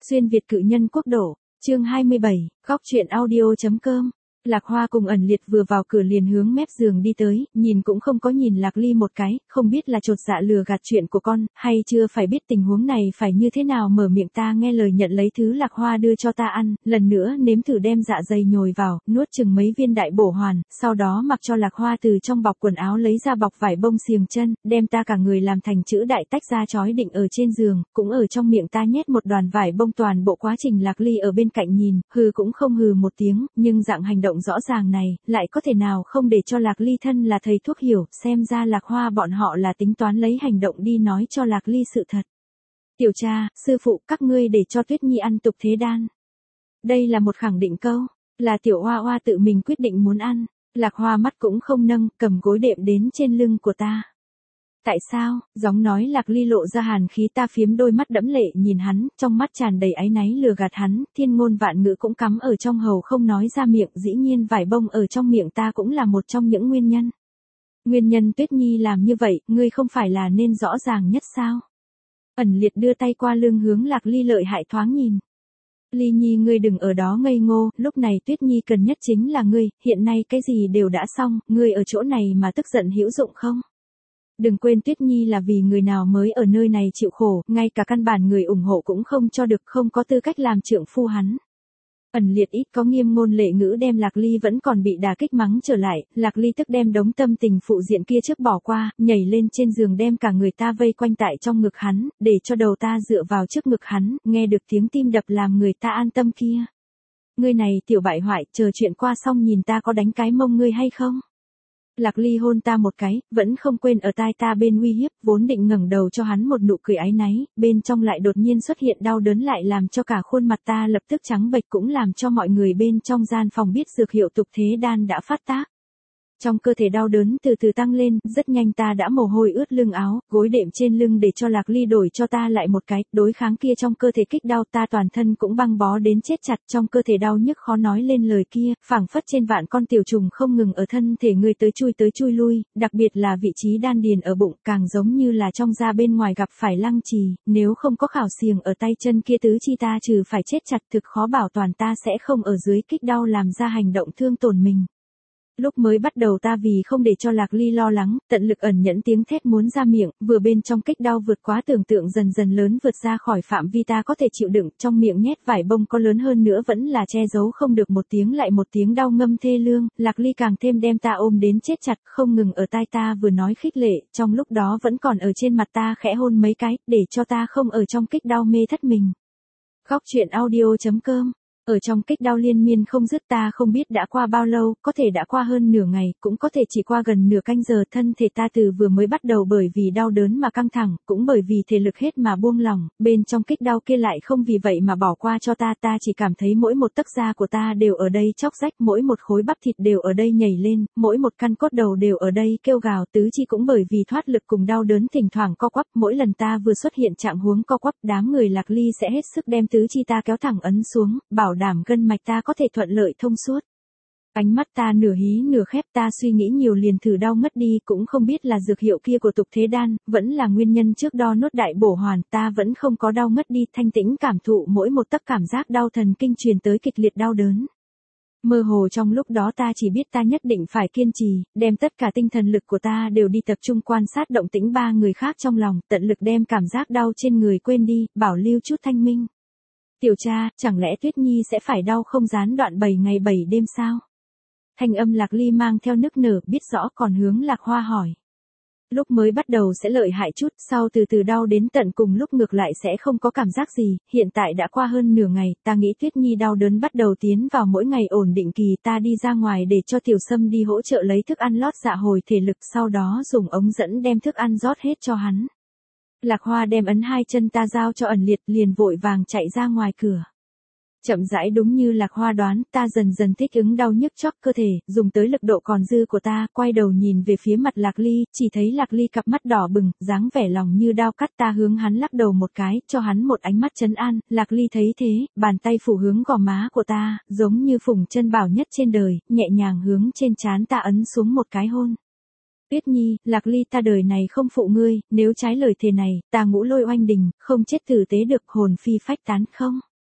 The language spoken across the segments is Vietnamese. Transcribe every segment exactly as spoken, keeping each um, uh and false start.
Xuyên Việt cự nhân quốc độ, chương hai mươi bảy, góc truyện audio.com. Lạc Hoa cùng Ẩn Liệt vừa vào cửa liền hướng mép giường đi tới, nhìn cũng không có nhìn Lạc Ly một cái, không biết là chột dạ lừa gạt chuyện của con, hay chưa phải biết tình huống này phải như thế nào mở miệng ta nghe lời nhận lấy thứ Lạc Hoa đưa cho ta ăn, lần nữa nếm thử đem dạ dày nhồi vào, nuốt chừng mấy viên đại bổ hoàn, sau đó mặc cho Lạc Hoa từ trong bọc quần áo lấy ra bọc vải bông xiềng chân, đem ta cả người làm thành chữ đại tách ra trói định ở trên giường, cũng ở trong miệng ta nhét một đoàn vải bông. Toàn bộ quá trình Lạc Ly ở bên cạnh nhìn, hừ cũng không hừ một tiếng, nhưng dạng hành động rõ ràng này, lại có thể nào không để cho Lạc Ly thân là thầy thuốc hiểu, xem ra Lạc Hoa bọn họ là tính toán lấy hành động đi nói cho Lạc Ly sự thật. Tiểu cha, sư phụ, các ngươi để cho Tuyết Nhi ăn tục thế đan. Đây là một khẳng định câu, là tiểu Hoa Hoa tự mình quyết định muốn ăn. Lạc Hoa mắt cũng không nâng, cầm gối đệm đến trên lưng của ta. Tại sao? Giọng nói Lạc Ly lộ ra hàn khí, ta phiếm đôi mắt đẫm lệ nhìn hắn, trong mắt tràn đầy áy náy lừa gạt hắn, thiên ngôn vạn ngữ cũng cắm ở trong hầu không nói ra miệng, dĩ nhiên vải bông ở trong miệng ta cũng là một trong những nguyên nhân. Nguyên nhân Tuyết Nhi làm như vậy, ngươi không phải là nên rõ ràng nhất sao? Ẩn Liệt đưa tay qua lưng hướng Lạc Ly lợi hại thoáng nhìn. Ly Nhi, ngươi đừng ở đó ngây ngô, lúc này Tuyết Nhi cần nhất chính là ngươi, hiện nay cái gì đều đã xong, ngươi ở chỗ này mà tức giận hữu dụng không? Đừng quên Tuyết Nhi là vì người nào mới ở nơi này chịu khổ, ngay cả căn bản người ủng hộ cũng không cho được, không có tư cách làm trượng phu hắn. Ẩn Liệt ít có nghiêm ngôn lệ ngữ đem Lạc Ly vẫn còn bị đả kích mắng trở lại, Lạc Ly tức đem đống tâm tình phụ diện kia trước bỏ qua, nhảy lên trên giường đem cả người ta vây quanh tại trong ngực hắn, để cho đầu ta dựa vào trước ngực hắn, nghe được tiếng tim đập làm người ta an tâm kia. Ngươi này tiểu bại hoại, chờ chuyện qua xong nhìn ta có đánh cái mông ngươi hay không? Lạc Ly hôn ta một cái, vẫn không quên ở tai ta bên uy hiếp, vốn định ngẩng đầu cho hắn một nụ cười áy náy, bên trong lại đột nhiên xuất hiện đau đớn lại làm cho cả khuôn mặt ta lập tức trắng bệch, cũng làm cho mọi người bên trong gian phòng biết dược hiệu tục thế đan đã phát tác. Trong cơ thể đau đớn từ từ tăng lên, rất nhanh ta đã mồ hôi ướt lưng áo, gối đệm trên lưng để cho Lạc Ly đổi cho ta lại một cái, đối kháng kia trong cơ thể kích đau, ta toàn thân cũng băng bó đến chết chặt, trong cơ thể đau nhức khó nói lên lời kia, phảng phất trên vạn con tiểu trùng không ngừng ở thân thể người tới chui tới chui lui, đặc biệt là vị trí đan điền ở bụng, càng giống như là trong da bên ngoài gặp phải lăng trì, nếu không có khảo xiềng ở tay chân kia tứ chi ta trừ phải chết chặt thực khó bảo toàn ta sẽ không ở dưới kích đau làm ra hành động thương tổn mình. Lúc mới bắt đầu ta vì không để cho Lạc Ly lo lắng, tận lực ẩn nhẫn tiếng thét muốn ra miệng, vừa bên trong kích đau vượt quá tưởng tượng dần dần lớn vượt ra khỏi phạm vi ta có thể chịu đựng, trong miệng nhét vải bông có lớn hơn nữa vẫn là che giấu không được một tiếng lại một tiếng đau ngâm thê lương, Lạc Ly càng thêm đem ta ôm đến chết chặt, không ngừng ở tai ta vừa nói khích lệ, trong lúc đó vẫn còn ở trên mặt ta khẽ hôn mấy cái, để cho ta không ở trong kích đau mê thất mình. Góc truyện audio.com. Ở trong kích đau liên miên không dứt, ta không biết đã qua bao lâu, có thể đã qua hơn nửa ngày, cũng có thể chỉ qua gần nửa canh giờ, thân thể ta từ vừa mới bắt đầu bởi vì đau đớn mà căng thẳng, cũng bởi vì thể lực hết mà buông lỏng, bên trong kích đau kia lại không vì vậy mà bỏ qua cho ta, ta chỉ cảm thấy mỗi một tấc da của ta đều ở đây chóc rách, mỗi một khối bắp thịt đều ở đây nhảy lên, mỗi một căn cốt đầu đều ở đây kêu gào, tứ chi cũng bởi vì thoát lực cùng đau đớn thỉnh thoảng co quắp, mỗi lần ta vừa xuất hiện trạng huống co quắp, đám người Lạc Ly sẽ hết sức đem tứ chi ta kéo thẳng ấn xuống, bảo đảm gân mạch ta có thể thuận lợi thông suốt. Ánh mắt ta nửa hí nửa khép, ta suy nghĩ nhiều liền thử đau mất đi, cũng không biết là dược hiệu kia của tục thế đan, vẫn là nguyên nhân trước đo nốt đại bổ hoàn, ta vẫn không có đau mất đi, thanh tĩnh cảm thụ mỗi một tấc cảm giác đau thần kinh truyền tới kịch liệt đau đớn. Mơ hồ trong lúc đó ta chỉ biết ta nhất định phải kiên trì, đem tất cả tinh thần lực của ta đều đi tập trung quan sát động tĩnh ba người khác trong lòng, tận lực đem cảm giác đau trên người quên đi, bảo lưu chút thanh minh. Tiểu cha, chẳng lẽ Tuyết Nhi sẽ phải đau không gián đoạn bảy ngày bảy đêm sao? Thanh âm Lạc Ly mang theo nức nở, biết rõ còn hướng Lạc Hoa hỏi. Lúc mới bắt đầu sẽ lợi hại chút, sau từ từ đau đến tận cùng lúc ngược lại sẽ không có cảm giác gì, hiện tại đã qua hơn nửa ngày, ta nghĩ Tuyết Nhi đau đớn bắt đầu tiến vào mỗi ngày ổn định kỳ, ta đi ra ngoài để cho Tiểu Sâm đi hỗ trợ lấy thức ăn lót dạ hồi thể lực, sau đó dùng ống dẫn đem thức ăn rót hết cho hắn. Lạc Hoa đem ấn hai chân ta giao cho Ẩn Liệt, liền vội vàng chạy ra ngoài cửa. Chậm rãi đúng như Lạc Hoa đoán, ta dần dần thích ứng đau nhức chóc cơ thể, dùng tới lực độ còn dư của ta, quay đầu nhìn về phía mặt Lạc Ly, chỉ thấy Lạc Ly cặp mắt đỏ bừng, dáng vẻ lòng như đao cắt, ta hướng hắn lắc đầu một cái, cho hắn một ánh mắt trấn an, Lạc Ly thấy thế, bàn tay phủ hướng gò má của ta, giống như phùng chân bảo nhất trên đời, nhẹ nhàng hướng trên trán ta ấn xuống một cái hôn. Tuyết Nhi, Lạc Ly, ta đời này không phụ ngươi, nếu trái lời thề này, ta ngũ lôi oanh đình, không chết tử tế được, hồn phi phách tán không?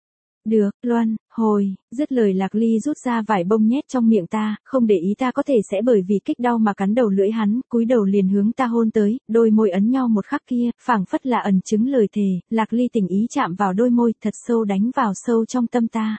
Được, Luân, hồi, dứt lời Lạc Ly rút ra vải bông nhét trong miệng ta, không để ý ta có thể sẽ bởi vì kích đau mà cắn đầu lưỡi hắn, cúi đầu liền hướng ta hôn tới, đôi môi ấn nhau một khắc kia, phảng phất là ẩn chứng lời thề, Lạc Ly tình ý chạm vào đôi môi, thật sâu đánh vào sâu trong tâm ta.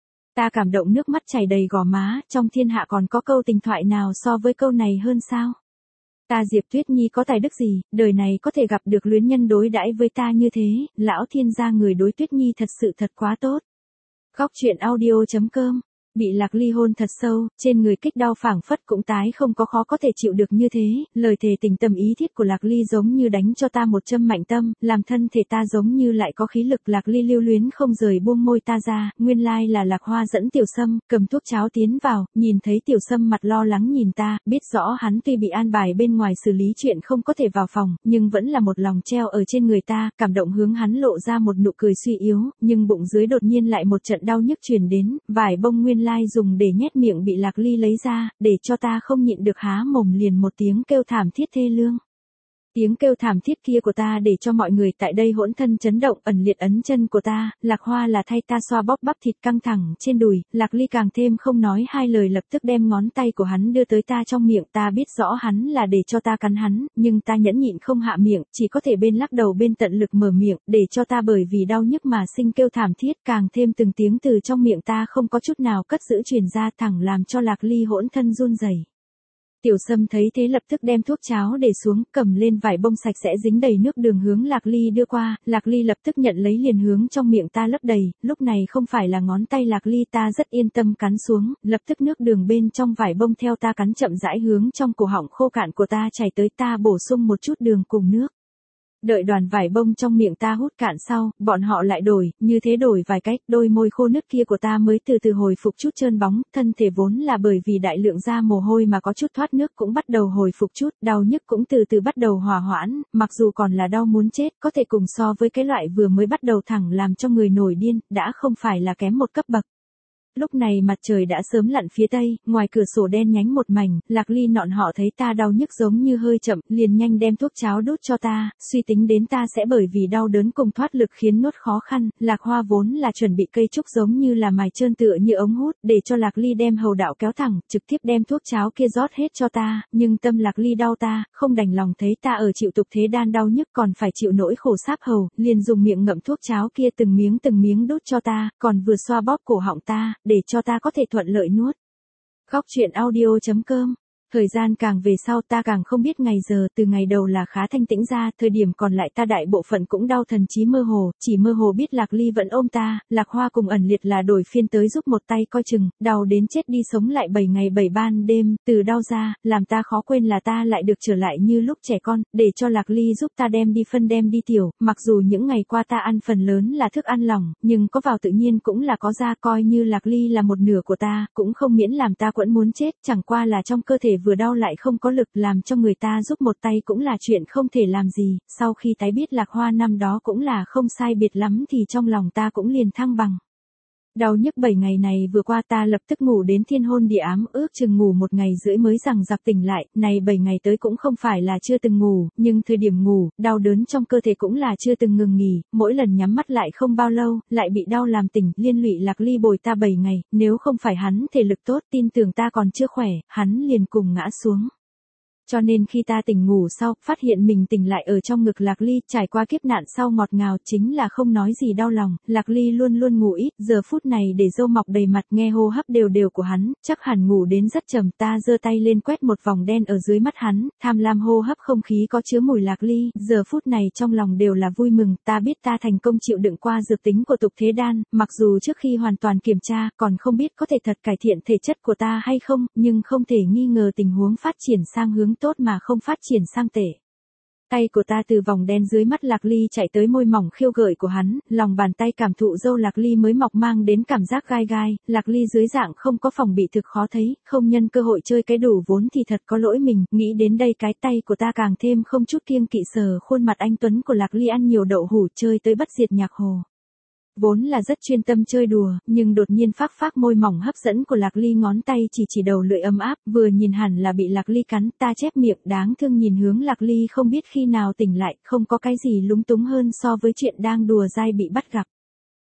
Ta cảm động nước mắt chảy đầy gò má, trong thiên hạ còn có câu tình thoại nào so với câu này hơn sao? Ta Diệp Tuyết Nhi có tài đức gì, đời này có thể gặp được luyến nhân đối đãi với ta như thế, lão thiên gia người đối Tuyết Nhi thật sự thật quá tốt. Góc truyện audio chấm com. Bị Lạc Ly hôn thật sâu, trên người kích đau phảng phất cũng tái không có khó có thể chịu được như thế, lời thề tình tâm ý thiết của Lạc Ly giống như đánh cho ta một châm mạnh tâm, làm thân thể ta giống như lại có khí lực. Lạc Ly lưu luyến không rời buông môi ta ra, nguyên lai là Lạc Hoa dẫn Tiểu Sâm, cầm thuốc cháo tiến vào, nhìn thấy Tiểu Sâm mặt lo lắng nhìn ta, biết rõ hắn tuy bị an bài bên ngoài xử lý chuyện không có thể vào phòng, nhưng vẫn là một lòng treo ở trên người ta, cảm động hướng hắn lộ ra một nụ cười suy yếu, nhưng bụng dưới đột nhiên lại một trận đau nhức truyền đến, vải bông nguyên lai dùng để nhét miệng bị Lạc Ly lấy ra, để cho ta không nhịn được há mồm liền một tiếng kêu thảm thiết thê lương. Tiếng kêu thảm thiết kia của ta để cho mọi người tại đây hỗn thân chấn động, ẩn liệt ấn chân của ta, Lạc Hoa là thay ta xoa bóp bắp thịt căng thẳng trên đùi, Lạc Ly càng thêm không nói hai lời lập tức đem ngón tay của hắn đưa tới ta trong miệng, ta biết rõ hắn là để cho ta cắn hắn, nhưng ta nhẫn nhịn không hạ miệng, chỉ có thể bên lắc đầu bên tận lực mở miệng, để cho ta bởi vì đau nhức mà sinh kêu thảm thiết, càng thêm từng tiếng từ trong miệng ta không có chút nào cất giữ truyền ra, thẳng làm cho Lạc Ly hỗn thân run rẩy. Tiểu Sâm thấy thế lập tức đem thuốc cháo để xuống, cầm lên vải bông sạch sẽ dính đầy nước đường hướng Lạc Ly đưa qua, Lạc Ly lập tức nhận lấy liền hướng trong miệng ta lấp đầy, lúc này không phải là ngón tay Lạc Ly ta rất yên tâm cắn xuống, lập tức nước đường bên trong vải bông theo ta cắn chậm rãi hướng trong cổ họng khô cạn của ta chảy tới, ta bổ sung một chút đường cùng nước. Đợi đoàn vải bông trong miệng ta hút cạn sau, bọn họ lại đổi, như thế đổi vài cách, đôi môi khô nứt kia của ta mới từ từ hồi phục chút trơn bóng, thân thể vốn là bởi vì đại lượng ra mồ hôi mà có chút thoát nước cũng bắt đầu hồi phục chút, đau nhức cũng từ từ bắt đầu hòa hoãn, mặc dù còn là đau muốn chết, có thể cùng so với cái loại vừa mới bắt đầu thẳng làm cho người nổi điên, đã không phải là kém một cấp bậc. Lúc này mặt trời đã sớm lặn phía tây, ngoài cửa sổ đen nhánh một mảnh, Lạc Ly nọn họ thấy ta đau nhức giống như hơi chậm, liền nhanh đem thuốc cháo đút cho ta, suy tính đến ta sẽ bởi vì đau đớn cùng thoát lực khiến nuốt khó khăn, Lạc Hoa vốn là chuẩn bị cây trúc giống như là mài trơn tựa như ống hút, để cho Lạc Ly đem hầu đạo kéo thẳng, trực tiếp đem thuốc cháo kia rót hết cho ta, nhưng tâm Lạc Ly đau ta, không đành lòng thấy ta ở chịu tục thế đan đau nhức còn phải chịu nỗi khổ sáp hầu, liền dùng miệng ngậm thuốc cháo kia từng miếng từng miếng đút cho ta, còn vừa xoa bóp cổ họng ta, để cho ta có thể thuận lợi nuốt. Góc truyện audio chấm com. Thời gian càng về sau ta càng không biết ngày giờ, từ ngày đầu là khá thanh tĩnh ra, thời điểm còn lại ta đại bộ phận cũng đau thần trí mơ hồ, chỉ mơ hồ biết Lạc Ly vẫn ôm ta, Lạc Hoa cùng ẩn liệt là đổi phiên tới giúp một tay coi chừng, đau đến chết đi sống lại bảy ngày bảy ban đêm, từ đau ra, làm ta khó quên là ta lại được trở lại như lúc trẻ con, để cho Lạc Ly giúp ta đem đi phân đem đi tiểu, mặc dù những ngày qua ta ăn phần lớn là thức ăn lỏng, nhưng có vào tự nhiên cũng là có ra, coi như Lạc Ly là một nửa của ta, cũng không miễn làm ta quẫn muốn chết, chẳng qua là trong cơ thể vừa đau lại không có lực, làm cho người ta giúp một tay cũng là chuyện không thể làm gì, sau khi tái biết Lạc Hoa năm đó cũng là không sai biệt lắm thì trong lòng ta cũng liền thăng bằng. Đau nhức bảy ngày này vừa qua ta lập tức ngủ đến thiên hôn địa ám, ước chừng ngủ một ngày rưỡi mới rằng giặc tỉnh lại, này bảy ngày tới cũng không phải là chưa từng ngủ, nhưng thời điểm ngủ, đau đớn trong cơ thể cũng là chưa từng ngừng nghỉ, mỗi lần nhắm mắt lại không bao lâu, lại bị đau làm tỉnh, liên lụy Lạc Ly bồi ta bảy ngày, nếu không phải hắn thể lực tốt, tin tưởng ta còn chưa khỏe, hắn liền cùng ngã xuống. Cho nên khi ta tỉnh ngủ sau, phát hiện mình tỉnh lại ở trong ngực Lạc Ly, trải qua kiếp nạn sau ngọt ngào chính là không nói gì đau lòng, Lạc Ly luôn luôn ngủ ít, giờ phút này để râu mọc đầy mặt nghe hô hấp đều đều của hắn, chắc hẳn ngủ đến rất trầm, ta giơ tay lên quét một vòng đen ở dưới mắt hắn, tham lam hô hấp không khí có chứa mùi Lạc Ly, giờ phút này trong lòng đều là vui mừng, ta biết ta thành công chịu đựng qua dược tính của tục thế đan, mặc dù trước khi hoàn toàn kiểm tra, còn không biết có thể thật cải thiện thể chất của ta hay không, nhưng không thể nghi ngờ tình huống phát triển sang hướng tốt mà không phát triển sang tệ. Tay của ta từ vòng đen dưới mắt Lạc Ly chạy tới môi mỏng khiêu gợi của hắn, lòng bàn tay cảm thụ râu Lạc Ly mới mọc mang đến cảm giác gai gai, Lạc Ly dưới dạng không có phòng bị thực khó thấy, không nhân cơ hội chơi cái đủ vốn thì thật có lỗi mình, nghĩ đến đây cái tay của ta càng thêm không chút kiêng kỵ sờ khuôn mặt anh tuấn của Lạc Ly ăn nhiều đậu hủ chơi tới bất diệt nhạc hồ. Vốn là rất chuyên tâm chơi đùa, nhưng đột nhiên phác phác môi mỏng hấp dẫn của Lạc Ly ngón tay chỉ chỉ đầu lưỡi ấm áp, vừa nhìn hẳn là bị Lạc Ly cắn, ta chép miệng đáng thương nhìn hướng Lạc Ly không biết khi nào tỉnh lại, không có cái gì lúng túng hơn so với chuyện đang đùa dai bị bắt gặp.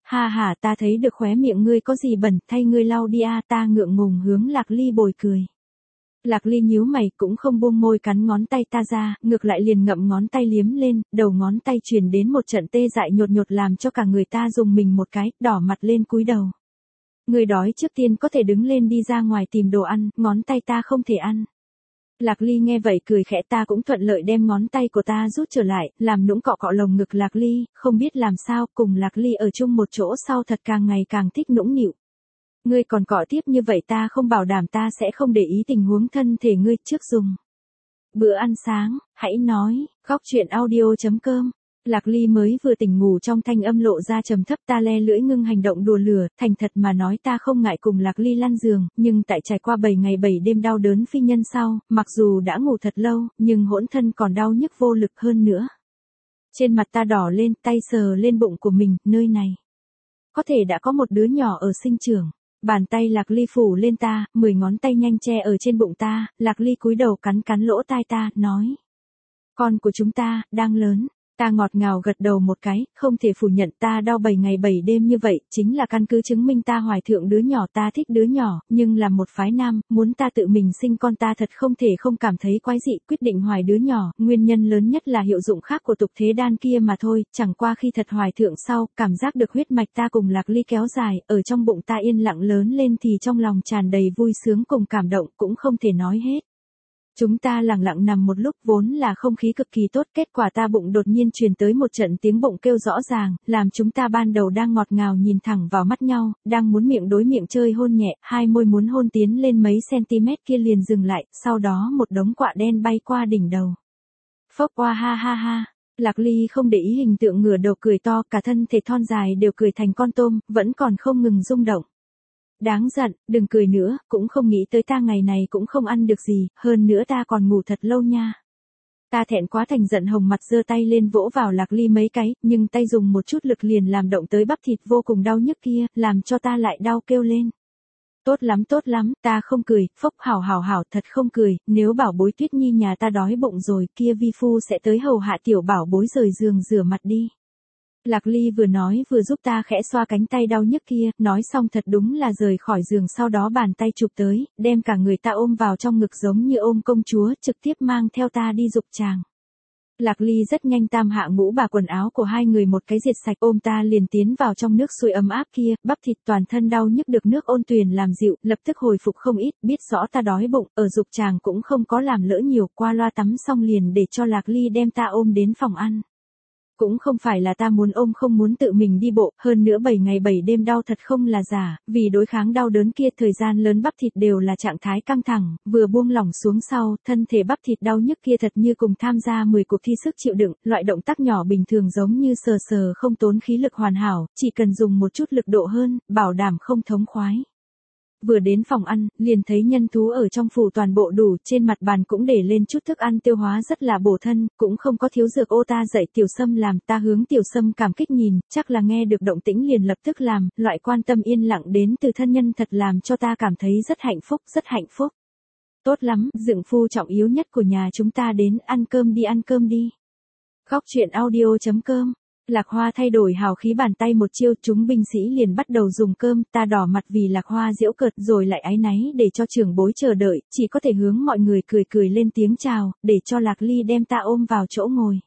Ha ha, ta thấy được khóe miệng ngươi có gì bẩn, thay ngươi lau đi a. Ta ngượng ngùng hướng Lạc Ly bồi cười. Lạc Ly nhíu mày cũng không buông môi cắn ngón tay ta ra, ngược lại liền ngậm ngón tay liếm lên, đầu ngón tay truyền đến một trận tê dại nhột nhột làm cho cả người ta dùng mình một cái, đỏ mặt lên cúi đầu. Người đói trước tiên có thể đứng lên đi ra ngoài tìm đồ ăn, ngón tay ta không thể ăn. Lạc Ly nghe vậy cười khẽ, ta cũng thuận lợi đem ngón tay của ta rút trở lại, làm nũng cọ cọ lồng ngực Lạc Ly, không biết làm sao, cùng Lạc Ly ở chung một chỗ sau thật càng ngày càng thích nũng nịu. Ngươi còn cọ tiếp như vậy ta không bảo đảm ta sẽ không để ý tình huống thân thể ngươi trước dùng. Bữa ăn sáng, hãy nói, góc chuyện audio chấm com. Lạc Ly mới vừa tỉnh ngủ trong thanh âm lộ ra trầm thấp, ta le lưỡi ngưng hành động đùa lửa, thành thật mà nói ta không ngại cùng Lạc Ly lăn giường, nhưng tại trải qua bảy ngày bảy đêm đau đớn phi nhân sau, mặc dù đã ngủ thật lâu, nhưng hỗn thân còn đau nhức vô lực hơn nữa. Trên mặt ta đỏ lên, tay sờ lên bụng của mình, nơi này có thể đã có một đứa nhỏ ở sinh trưởng. Bàn tay Lạc Ly phủ lên ta, mười ngón tay nhanh che ở trên bụng ta, Lạc Ly cúi đầu cắn cắn lỗ tai ta, nói. Con của chúng ta, đang lớn. Ta ngọt ngào gật đầu một cái, không thể phủ nhận ta đau bảy ngày bảy đêm như vậy, chính là căn cứ chứng minh ta hoài thượng đứa nhỏ, ta thích đứa nhỏ, nhưng là một phái nam, muốn ta tự mình sinh con ta thật không thể không cảm thấy quái dị, quyết định hoài đứa nhỏ, nguyên nhân lớn nhất là hiệu dụng khác của tục thế đan kia mà thôi, chẳng qua khi thật hoài thượng sau, cảm giác được huyết mạch ta cùng Lạc Ly kéo dài, ở trong bụng ta yên lặng lớn lên thì trong lòng tràn đầy vui sướng cùng cảm động, cũng không thể nói hết. Chúng ta lặng lặng nằm một lúc, vốn là không khí cực kỳ tốt, kết quả ta bụng đột nhiên truyền tới một trận tiếng bụng kêu rõ ràng, làm chúng ta ban đầu đang ngọt ngào nhìn thẳng vào mắt nhau, đang muốn miệng đối miệng chơi hôn nhẹ, hai môi muốn hôn tiến lên mấy cm kia liền dừng lại, sau đó một đống quạ đen bay qua đỉnh đầu. Phốc oa ha ha ha. Lạc Ly không để ý hình tượng ngửa đầu cười to, cả thân thể thon dài đều cười thành con tôm, vẫn còn không ngừng rung động. Đáng giận, đừng cười nữa, cũng không nghĩ tới ta ngày này cũng không ăn được gì, hơn nữa ta còn ngủ thật lâu nha. Ta thẹn quá thành giận hồng mặt giơ tay lên vỗ vào Lạc Ly mấy cái, nhưng tay dùng một chút lực liền làm động tới bắp thịt vô cùng đau nhức kia, làm cho ta lại đau kêu lên. Tốt lắm tốt lắm, ta không cười, phốc hảo hảo hảo thật không cười, nếu bảo bối Tuyết Nhi nhà ta đói bụng rồi kia vi phu sẽ tới hầu hạ tiểu bảo bối rời giường rửa mặt đi. Lạc Ly vừa nói vừa giúp ta khẽ xoa cánh tay đau nhức kia, nói xong thật đúng là rời khỏi giường, sau đó bàn tay chụp tới, đem cả người ta ôm vào trong ngực giống như ôm công chúa, trực tiếp mang theo ta đi dục tràng. Lạc Ly rất nhanh tam hạ ngũ bà quần áo của hai người một cái diệt sạch, ôm ta liền tiến vào trong nước sôi ấm áp kia, bắp thịt toàn thân đau nhức được nước ôn tuyền làm dịu, lập tức hồi phục không ít, biết rõ ta đói bụng, ở dục tràng cũng không có làm lỡ nhiều, qua loa tắm xong liền để cho Lạc Ly đem ta ôm đến phòng ăn. Cũng không phải là ta muốn ôm không muốn tự mình đi bộ, hơn nữa bảy ngày bảy đêm đau thật không là giả, vì đối kháng đau đớn kia thời gian lớn bắp thịt đều là trạng thái căng thẳng, vừa buông lỏng xuống sau, thân thể bắp thịt đau nhức kia thật như cùng tham gia mười cuộc thi sức chịu đựng, loại động tác nhỏ bình thường giống như sờ sờ không tốn khí lực hoàn hảo, chỉ cần dùng một chút lực độ hơn, bảo đảm không thống khoái. Vừa đến phòng ăn, liền thấy nhân thú ở trong phủ toàn bộ đủ, trên mặt bàn cũng để lên chút thức ăn tiêu hóa rất là bổ thân, cũng không có thiếu dược ô ta dạy Tiểu Sâm làm, ta hướng Tiểu Sâm cảm kích nhìn, chắc là nghe được động tĩnh liền lập tức làm, loại quan tâm yên lặng đến từ thân nhân thật làm cho ta cảm thấy rất hạnh phúc, rất hạnh phúc. Tốt lắm, dượng phu trọng yếu nhất của nhà chúng ta đến, ăn cơm đi ăn cơm đi. Góc chuyện audio chấm com. Lạc Hoa thay đổi hào khí bàn tay một chiêu, chúng binh sĩ liền bắt đầu dùng cơm, ta đỏ mặt vì Lạc Hoa giễu cợt rồi lại áy náy để cho trưởng bối chờ đợi, chỉ có thể hướng mọi người cười cười lên tiếng chào, để cho Lạc Ly đem ta ôm vào chỗ ngồi.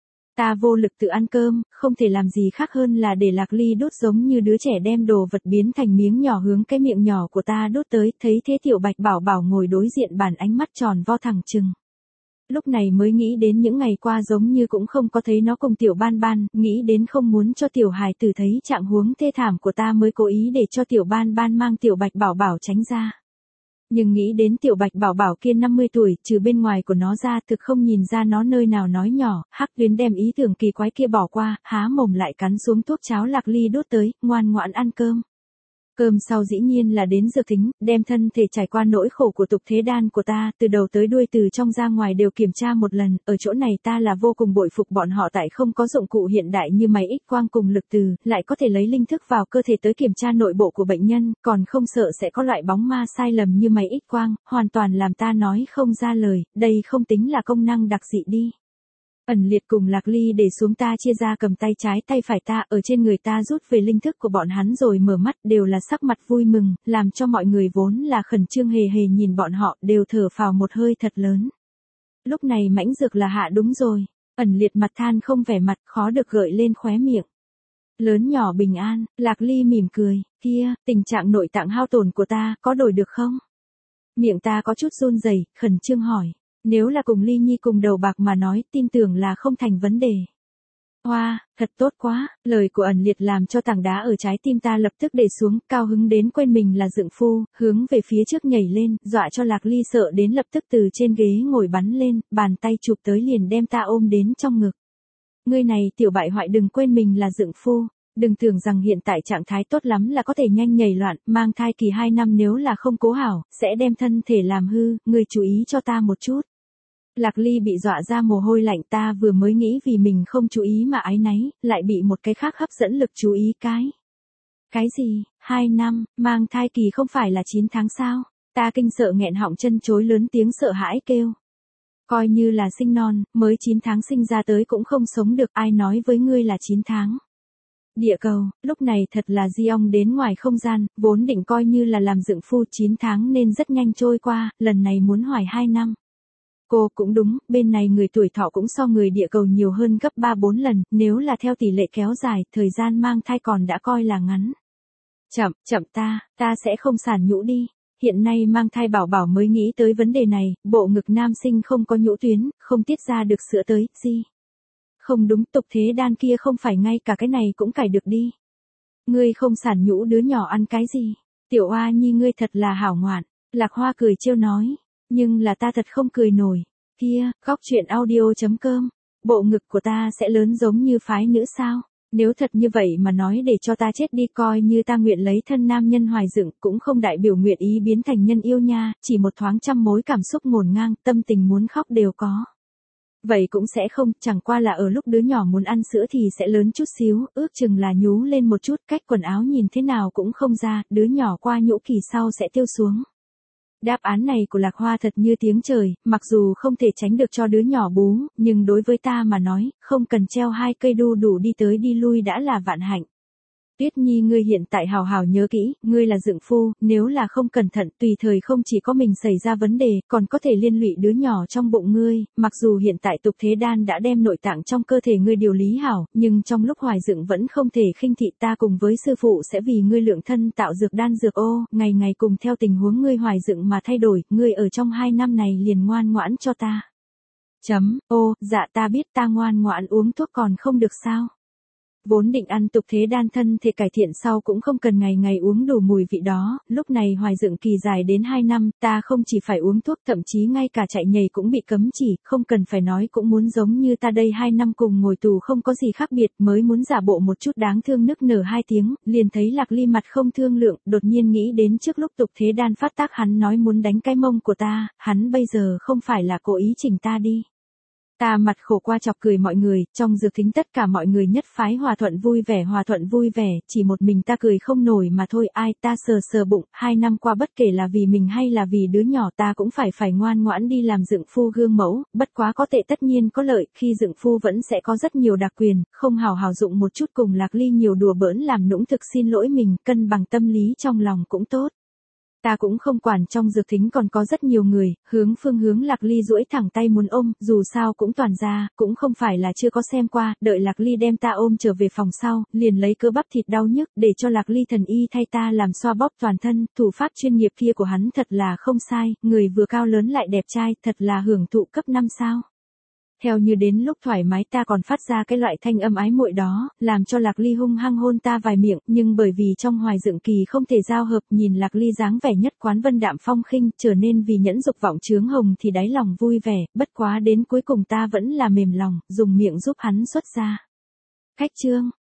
Ta vô lực tự ăn cơm, không thể làm gì khác hơn là để Lạc Ly đút giống như đứa trẻ đem đồ vật biến thành miếng nhỏ hướng cái miệng nhỏ của ta đút tới, thấy thế Tiểu Bạch Bảo Bảo ngồi đối diện bàn ánh mắt tròn vo thẳng trừng. Lúc này mới nghĩ đến những ngày qua giống như cũng không có thấy nó cùng Tiểu Ban Ban, nghĩ đến không muốn cho Tiểu hài tử thấy trạng huống thê thảm của ta mới cố ý để cho Tiểu Ban Ban mang Tiểu Bạch Bảo Bảo tránh ra. Nhưng nghĩ đến Tiểu Bạch Bảo Bảo kia năm mươi tuổi, trừ bên ngoài của nó ra thực không nhìn ra nó nơi nào nói nhỏ, Hắc Tuyến đem ý tưởng kỳ quái kia bỏ qua, há mồm lại cắn xuống thuốc cháo Lạc Ly đốt tới, ngoan ngoãn ăn cơm. Cơm sau dĩ nhiên là đến dược tính, đem thân thể trải qua nỗi khổ của tục thế đan của ta, từ đầu tới đuôi từ trong ra ngoài đều kiểm tra một lần, ở chỗ này ta là vô cùng bội phục bọn họ tại không có dụng cụ hiện đại như máy X quang cùng lực từ, lại có thể lấy linh thức vào cơ thể tới kiểm tra nội bộ của bệnh nhân, còn không sợ sẽ có loại bóng ma sai lầm như máy X quang, hoàn toàn làm ta nói không ra lời, đây không tính là công năng đặc dị đi. Ẩn Liệt cùng Lạc Ly để xuống ta chia ra cầm tay trái tay phải ta ở trên người ta rút về linh thức của bọn hắn rồi mở mắt đều là sắc mặt vui mừng, làm cho mọi người vốn là khẩn trương hề hề nhìn bọn họ đều thở phào một hơi thật lớn. Lúc này mãnh dược là hạ đúng rồi. Ẩn Liệt mặt than không vẻ mặt khó được gợi lên khóe miệng. Lớn nhỏ bình an, Lạc Ly mỉm cười, kia, tình trạng nội tạng hao tổn của ta có đổi được không? Miệng ta có chút run rẩy, khẩn trương hỏi. Nếu là cùng Ly Nhi cùng đầu bạc mà nói, tin tưởng là không thành vấn đề. Hoa, thật tốt quá, lời của Ẩn Liệt làm cho tảng đá ở trái tim ta lập tức để xuống, cao hứng đến quên mình là dượng phu, hướng về phía trước nhảy lên, dọa cho Lạc Ly sợ đến lập tức từ trên ghế ngồi bắn lên, bàn tay chụp tới liền đem ta ôm đến trong ngực. Ngươi này tiểu bại hoại đừng quên mình là dượng phu, đừng tưởng rằng hiện tại trạng thái tốt lắm là có thể nhanh nhảy loạn, mang thai kỳ hai năm nếu là không cố hảo, sẽ đem thân thể làm hư, ngươi chú ý cho ta một chút. Lạc Ly bị dọa ra mồ hôi lạnh ta vừa mới nghĩ vì mình không chú ý mà áy náy, lại bị một cái khác hấp dẫn lực chú ý cái. Cái gì, hai năm, mang thai kỳ không phải là chín tháng sao? Ta kinh sợ nghẹn họng chân chối lớn tiếng sợ hãi kêu. Coi như là sinh non, mới chín tháng sinh ra tới cũng không sống được, ai nói với ngươi là chín tháng. Địa cầu, lúc này thật là di ong đến ngoài không gian, vốn định coi như là làm dượng phu chín tháng nên rất nhanh trôi qua, lần này muốn hoài hai năm. Cô cũng đúng, bên này người tuổi thọ cũng so người địa cầu nhiều hơn gấp ba bốn lần, nếu là theo tỷ lệ kéo dài, thời gian mang thai còn đã coi là ngắn. Chậm, chậm ta, ta sẽ không sản nhũ đi. Hiện nay mang thai bảo bảo mới nghĩ tới vấn đề này, bộ ngực nam sinh không có nhũ tuyến, không tiết ra được sữa tới, gì? Không đúng, tục thế đan kia không phải ngay cả cái này cũng cải được đi. Ngươi không sản nhũ đứa nhỏ ăn cái gì? Tiểu Oa Nhi ngươi thật là hảo ngoạn. Lạc Hoa cười trêu nói. Nhưng là ta thật không cười nổi. Kia, góc chuyện audio chấm com. Bộ ngực của ta sẽ lớn giống như phái nữ sao? Nếu thật như vậy mà nói để cho ta chết đi coi như ta nguyện lấy thân nam nhân hoài dựng cũng không đại biểu nguyện ý biến thành nhân yêu nha, chỉ một thoáng trăm mối cảm xúc ngổn ngang, tâm tình muốn khóc đều có. Vậy cũng sẽ không, chẳng qua là ở lúc đứa nhỏ muốn ăn sữa thì sẽ lớn chút xíu, ước chừng là nhú lên một chút, cách quần áo nhìn thế nào cũng không ra, đứa nhỏ qua nhũ kỳ sau sẽ tiêu xuống. Đáp án này của Lạc Hoa thật như tiếng trời, mặc dù không thể tránh được cho đứa nhỏ bú, nhưng đối với ta mà nói, không cần treo hai cây đu đủ đi tới đi lui đã là vạn hạnh. Tuyết Nhi ngươi hiện tại hào hào nhớ kỹ, ngươi là dượng phu, nếu là không cẩn thận tùy thời không chỉ có mình xảy ra vấn đề, còn có thể liên lụy đứa nhỏ trong bụng ngươi, mặc dù hiện tại tục thế đan đã đem nội tạng trong cơ thể ngươi điều lý hảo, nhưng trong lúc hoài dựng vẫn không thể khinh thị ta cùng với sư phụ sẽ vì ngươi lượng thân tạo dược đan dược ô, ngày ngày cùng theo tình huống ngươi hoài dựng mà thay đổi, ngươi ở trong hai năm này liền ngoan ngoãn cho ta. Chấm, ô, dạ ta biết ta ngoan ngoãn uống thuốc còn không được sao? Vốn định ăn tục thế đan thân thể cải thiện sau cũng không cần ngày ngày uống đủ mùi vị đó, lúc này hoài dựng kỳ dài đến hai năm, ta không chỉ phải uống thuốc thậm chí ngay cả chạy nhảy cũng bị cấm chỉ, không cần phải nói cũng muốn giống như ta đây hai năm cùng ngồi tù không có gì khác biệt mới muốn giả bộ một chút đáng thương nức nở hai tiếng, liền thấy Lạc Ly mặt không thương lượng, đột nhiên nghĩ đến trước lúc tục thế đan phát tác hắn nói muốn đánh cái mông của ta, hắn bây giờ không phải là cố ý chỉnh ta đi. Ta mặt khổ qua chọc cười mọi người, trong dược thính tất cả mọi người nhất phái hòa thuận vui vẻ hòa thuận vui vẻ, chỉ một mình ta cười không nổi mà thôi ai ta sờ sờ bụng, hai năm qua bất kể là vì mình hay là vì đứa nhỏ ta cũng phải phải ngoan ngoãn đi làm dượng phu gương mẫu, bất quá có tệ tất nhiên có lợi, khi dượng phu vẫn sẽ có rất nhiều đặc quyền, không hào hào dụng một chút cùng Lạc Ly nhiều đùa bỡn làm nũng thực xin lỗi mình, cân bằng tâm lý trong lòng cũng tốt. Ta cũng không quản trong dược thính còn có rất nhiều người, hướng phương hướng Lạc Ly duỗi thẳng tay muốn ôm, dù sao cũng toàn ra, cũng không phải là chưa có xem qua, đợi Lạc Ly đem ta ôm trở về phòng sau, liền lấy cơ bắp thịt đau nhức để cho Lạc Ly thần y thay ta làm xoa bóp toàn thân, thủ pháp chuyên nghiệp kia của hắn thật là không sai, người vừa cao lớn lại đẹp trai, thật là hưởng thụ cấp năm sao. Theo như đến lúc thoải mái ta còn phát ra cái loại thanh âm ái muội đó, làm cho Lạc Ly hung hăng hôn ta vài miệng, nhưng bởi vì trong hoài dựng kỳ không thể giao hợp, nhìn Lạc Ly dáng vẻ nhất quán vân đạm phong khinh, trở nên vì nhẫn dục vọng chướng hồng thì đáy lòng vui vẻ, bất quá đến cuối cùng ta vẫn là mềm lòng, dùng miệng giúp hắn xuất ra. Khách trương,